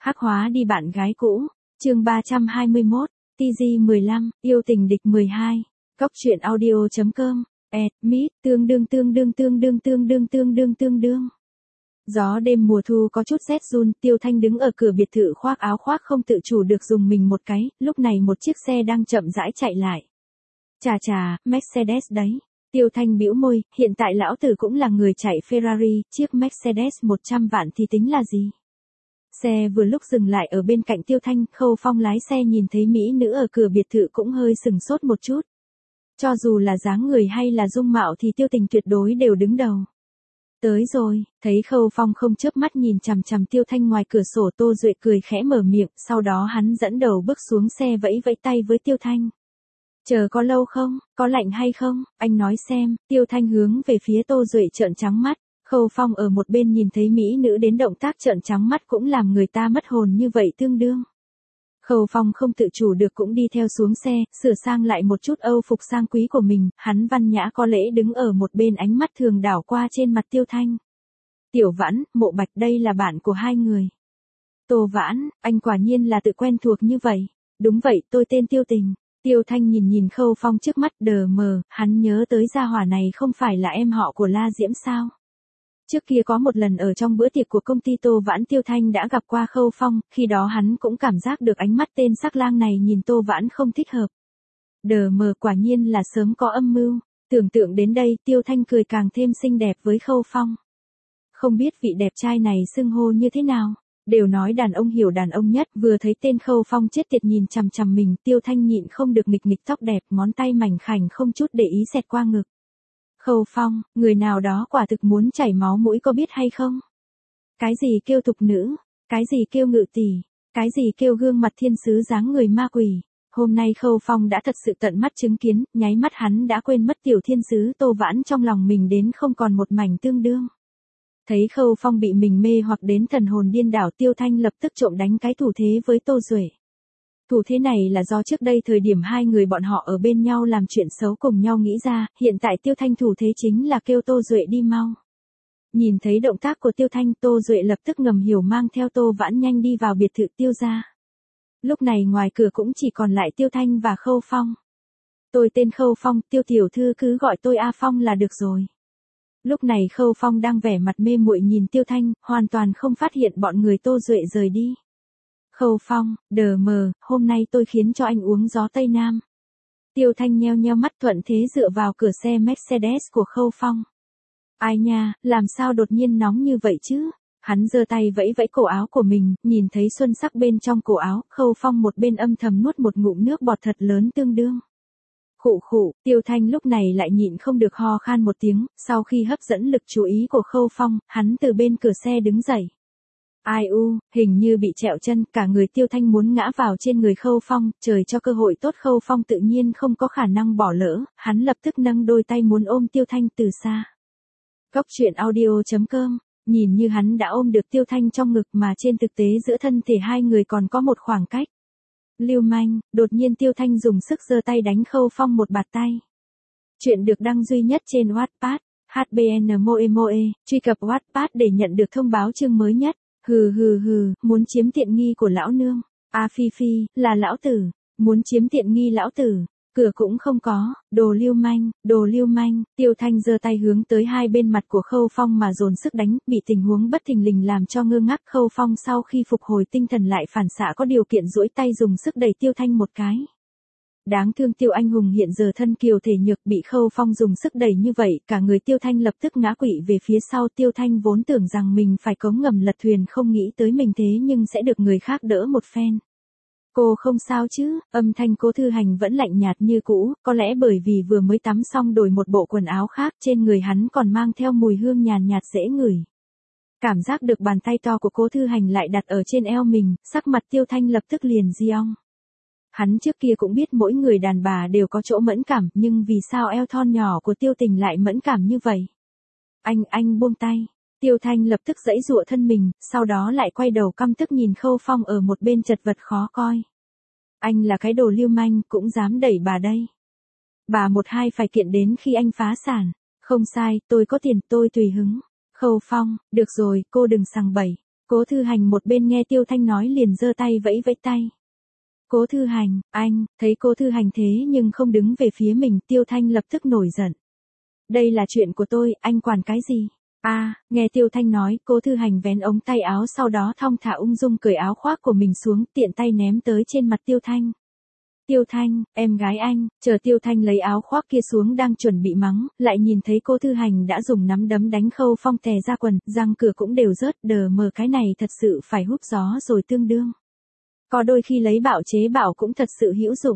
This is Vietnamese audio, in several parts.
Hắc hóa đi bạn gái cũ. Chương 321, TG15, yêu tình địch 12. Cóc truyện audio.com. Mít, tương đương. Gió đêm mùa thu có chút rét run, Tiêu Thanh đứng ở cửa biệt thự khoác áo khoác không tự chủ được dùng mình một cái, lúc này một chiếc xe đang chậm rãi chạy lại. Chà, Mercedes đấy. Tiêu Thanh bĩu môi, hiện tại lão tử cũng là người chạy Ferrari, chiếc Mercedes 100 vạn thì tính là gì? Xe vừa lúc dừng lại ở bên cạnh Tiêu Thanh, Khâu Phong lái xe nhìn thấy mỹ nữ ở cửa biệt thự cũng hơi sừng sốt một chút. Cho dù là dáng người hay là dung mạo thì Tiêu Tình tuyệt đối đều đứng đầu. Tới rồi, thấy Khâu Phong không chớp mắt nhìn chằm chằm Tiêu Thanh ngoài cửa sổ, Tô Duệ cười khẽ mở miệng, sau đó hắn dẫn đầu bước xuống xe vẫy vẫy tay với Tiêu Thanh. Chờ có lâu không, có lạnh hay không, anh nói xem. Tiêu Thanh hướng về phía Tô Duệ trợn trắng mắt. Khâu Phong ở một bên nhìn thấy mỹ nữ đến động tác trợn trắng mắt cũng làm người ta mất hồn như vậy tương đương. Khâu Phong không tự chủ được cũng đi theo xuống xe, sửa sang lại một chút âu phục sang quý của mình, hắn văn nhã có lễ đứng ở một bên, ánh mắt thường đảo qua trên mặt Tiêu Thanh. Tiểu Vãn, Mộ Bạch, đây là bạn của hai người. Tô Vãn, anh quả nhiên là tự quen thuộc như vậy. Đúng vậy, tôi tên Tiêu Tình. Tiêu Thanh nhìn Khâu Phong trước mắt đờ mờ, hắn nhớ tới gia hỏa này không phải là em họ của La Diễm sao? Trước kia có một lần ở trong bữa tiệc của công ty Tô Vãn, Tiêu Thanh đã gặp qua Khâu Phong, khi đó hắn cũng cảm giác được ánh mắt tên sắc lang này nhìn Tô Vãn không thích hợp. Đờ mờ, quả nhiên là sớm có âm mưu. Tưởng tượng đến đây, Tiêu Thanh cười càng thêm xinh đẹp với Khâu Phong. Không biết vị đẹp trai này xưng hô như thế nào? Đều nói đàn ông hiểu đàn ông nhất, vừa thấy tên Khâu Phong chết tiệt nhìn chằm chằm mình, Tiêu Thanh nhịn không được nghịch tóc đẹp, ngón tay mảnh khảnh không chút để ý xẹt qua ngực. Khâu Phong, người nào đó quả thực muốn chảy máu mũi có biết hay không? Cái gì kêu thục nữ, cái gì kêu ngự tỷ, cái gì kêu gương mặt thiên sứ dáng người ma quỷ. Hôm nay Khâu Phong đã thật sự tận mắt chứng kiến, nháy mắt hắn đã quên mất tiểu thiên sứ Tô Vãn trong lòng mình đến không còn một mảnh tương đương. Thấy Khâu Phong bị mình mê hoặc đến thần hồn điên đảo, Tiêu Thanh lập tức trộm đánh cái thủ thế với Tô Duệ. Thủ thế này là do trước đây thời điểm hai người bọn họ ở bên nhau làm chuyện xấu cùng nhau nghĩ ra, hiện tại Tiêu Thanh thủ thế chính là kêu Tô Duệ đi mau. Nhìn thấy động tác của Tiêu Thanh, Tô Duệ lập tức ngầm hiểu mang theo Tô Vãn nhanh đi vào biệt thự Tiêu gia. Lúc này ngoài cửa cũng chỉ còn lại Tiêu Thanh và Khâu Phong. Tôi tên Khâu Phong, Tiêu tiểu thư cứ gọi tôi A Phong là được rồi. Lúc này Khâu Phong đang vẻ mặt mê muội nhìn Tiêu Thanh, hoàn toàn không phát hiện bọn người Tô Duệ rời đi. Khâu Phong, đờ mờ, hôm nay tôi khiến cho anh uống gió Tây Nam. Tiêu Thanh nheo nheo mắt thuận thế dựa vào cửa xe Mercedes của Khâu Phong. Ai nha, làm sao đột nhiên nóng như vậy chứ? Hắn giơ tay vẫy vẫy cổ áo của mình, nhìn thấy xuân sắc bên trong cổ áo, Khâu Phong một bên âm thầm nuốt một ngụm nước bọt thật lớn tương đương. Khụ, Tiêu Thanh lúc này lại nhịn không được ho khan một tiếng, sau khi hấp dẫn lực chú ý của Khâu Phong, hắn từ bên cửa xe đứng dậy. Ai u, hình như bị trẹo chân, cả người Tiêu Thanh muốn ngã vào trên người Khâu Phong, trời cho cơ hội tốt Khâu Phong tự nhiên không có khả năng bỏ lỡ, hắn lập tức nâng đôi tay muốn ôm Tiêu Thanh từ xa. Cóc truyện audio.com, nhìn như hắn đã ôm được Tiêu Thanh trong ngực mà trên thực tế giữa thân thể hai người còn có một khoảng cách. Lưu manh, đột nhiên Tiêu Thanh dùng sức giơ tay đánh Khâu Phong một bạt tay. Chuyện được đăng duy nhất trên Wattpad, HBN Moe, truy cập Wattpad để nhận được thông báo chương mới nhất. Hừ, muốn chiếm tiện nghi của lão nương. A Phi, là lão tử, muốn chiếm tiện nghi lão tử, cửa cũng không có, đồ lưu manh, Tiêu Thanh giơ tay hướng tới hai bên mặt của Khâu Phong mà dồn sức đánh, bị tình huống bất thình lình làm cho ngơ ngác. Khâu Phong sau khi phục hồi tinh thần lại phản xạ có điều kiện duỗi tay dùng sức đẩy Tiêu Thanh một cái. Đáng thương Tiêu anh hùng hiện giờ thân kiều thể nhược, bị Khâu Phong dùng sức đẩy như vậy, cả người Tiêu Thanh lập tức ngã quỵ về phía sau. Tiêu Thanh vốn tưởng rằng mình phải cống ngầm lật thuyền, không nghĩ tới mình thế nhưng sẽ được người khác đỡ một phen. Cô không sao chứ? Âm thanh Cố Thư Hành vẫn lạnh nhạt như cũ, có lẽ bởi vì vừa mới tắm xong đổi một bộ quần áo khác, trên người hắn còn mang theo mùi hương nhàn nhạt dễ ngửi. Cảm giác được bàn tay to của Cố Thư Hành lại đặt ở trên eo mình, sắc mặt Tiêu Thanh lập tức liền giong. Hắn trước kia cũng biết mỗi người đàn bà đều có chỗ mẫn cảm, nhưng vì sao eo thon nhỏ của Tiêu Tình lại mẫn cảm như vậy? Anh buông tay. Tiêu Thanh lập tức giãy giụa thân mình, sau đó lại quay đầu căm tức nhìn Khâu Phong ở một bên chật vật khó coi. Anh là cái đồ lưu manh, cũng dám đẩy bà đây. Bà một hai phải kiện đến khi anh phá sản. Không sai, tôi có tiền, tôi tùy hứng. Khâu Phong, được rồi, cô đừng sằng bậy. Cố Thư Hành một bên nghe Tiêu Thanh nói liền giơ tay vẫy vẫy tay. Cố Thư Hành, anh, thấy Cố Thư Hành thế nhưng không đứng về phía mình, Tiêu Thanh lập tức nổi giận. Đây là chuyện của tôi, anh quản cái gì? Nghe Tiêu Thanh nói, Cố Thư Hành vén ống tay áo sau đó thong thả ung dung cởi áo khoác của mình xuống, tiện tay ném tới trên mặt Tiêu Thanh. Tiêu Thanh, em gái anh, chờ Tiêu Thanh lấy áo khoác kia xuống đang chuẩn bị mắng, lại nhìn thấy Cố Thư Hành đã dùng nắm đấm đánh Khâu Phong tè ra quần, răng cửa cũng đều rớt, đờ mờ cái này thật sự phải húp gió rồi tương đương. Có đôi khi lấy bạo chế bạo cũng thật sự hữu dụng.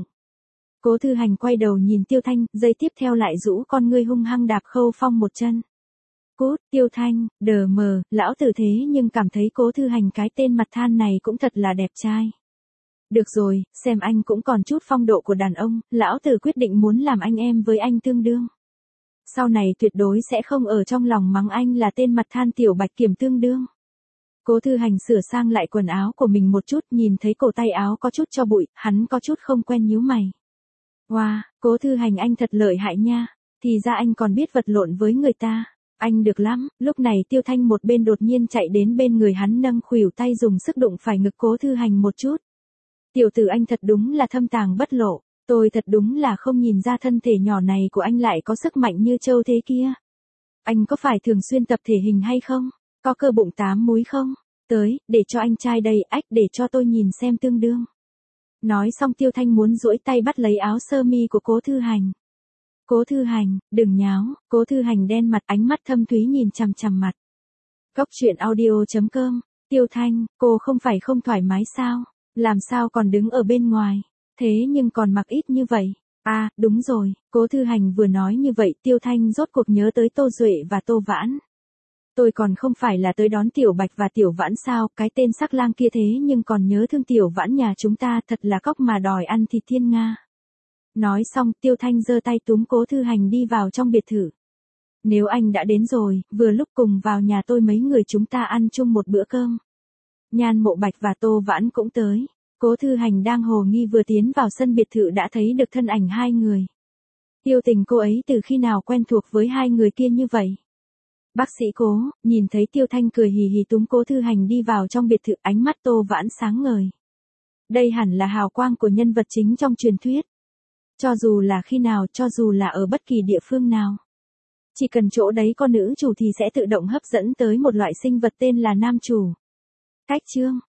Cố Thư Hành quay đầu nhìn Tiêu Thanh, giây tiếp theo lại rũ con ngươi hung hăng đạp Khâu Phong một chân. Cút, Tiêu Thanh, đờ mờ, lão tử thế nhưng cảm thấy Cố Thư Hành cái tên mặt than này cũng thật là đẹp trai. Được rồi, xem anh cũng còn chút phong độ của đàn ông, lão tử quyết định muốn làm anh em với anh tương đương. Sau này tuyệt đối sẽ không ở trong lòng mắng anh là tên mặt than tiểu bạch kiểm tương đương. Cố Thư Hành sửa sang lại quần áo của mình một chút, nhìn thấy cổ tay áo có chút cho bụi, hắn có chút không quen nhíu mày. Wow, Cố Thư Hành anh thật lợi hại nha, thì ra anh còn biết vật lộn với người ta. Anh được lắm, lúc này Tiêu Thanh một bên đột nhiên chạy đến bên người hắn nâng khuỷu tay dùng sức đụng phải ngực Cố Thư Hành một chút. Tiểu tử anh thật đúng là thâm tàng bất lộ, tôi thật đúng là không nhìn ra thân thể nhỏ này của anh lại có sức mạnh như trâu thế kia. Anh có phải thường xuyên tập thể hình hay không? Có cơ bụng 8 múi không? Tới, để cho anh trai đây, để cho tôi nhìn xem tương đương. Nói xong Tiêu Thanh muốn duỗi tay bắt lấy áo sơ mi của Cố Thư Hành. Cố Thư Hành, đừng nháo, Cố Thư Hành đen mặt ánh mắt thâm thúy nhìn chằm chằm mặt. Góc truyện audio.com, Tiêu Thanh, cô không phải không thoải mái sao? Làm sao còn đứng ở bên ngoài? Thế nhưng còn mặc ít như vậy. Đúng rồi, Cố Thư Hành vừa nói như vậy Tiêu Thanh rốt cuộc nhớ tới Tô Duệ và Tô Vãn. Tôi còn không phải là tới đón Tiểu Bạch và Tiểu Vãn sao, cái tên sắc lang kia thế nhưng còn nhớ thương Tiểu Vãn nhà chúng ta, thật là cóc mà đòi ăn thịt thiên nga. Nói xong Tiêu Thanh giơ tay túm Cố Thư Hành đi vào trong biệt thự. Nếu anh đã đến rồi, vừa lúc cùng vào nhà tôi mấy người chúng ta ăn chung một bữa cơm. Nhan Mộ Bạch và Tô Vãn cũng tới. Cố Thư Hành đang hồ nghi vừa tiến vào sân biệt thự đã thấy được thân ảnh hai người. Tiêu Tình cô ấy từ khi nào quen thuộc với hai người kia như vậy? Bác sĩ Cố, nhìn thấy Tiêu Thanh cười hì hì túm Cố Thư Hành đi vào trong biệt thự, ánh mắt Tô Vãn sáng ngời. Đây hẳn là hào quang của nhân vật chính trong truyền thuyết. Cho dù là khi nào, cho dù là ở bất kỳ địa phương nào. Chỉ cần chỗ đấy có nữ chủ thì sẽ tự động hấp dẫn tới một loại sinh vật tên là nam chủ. Cách chương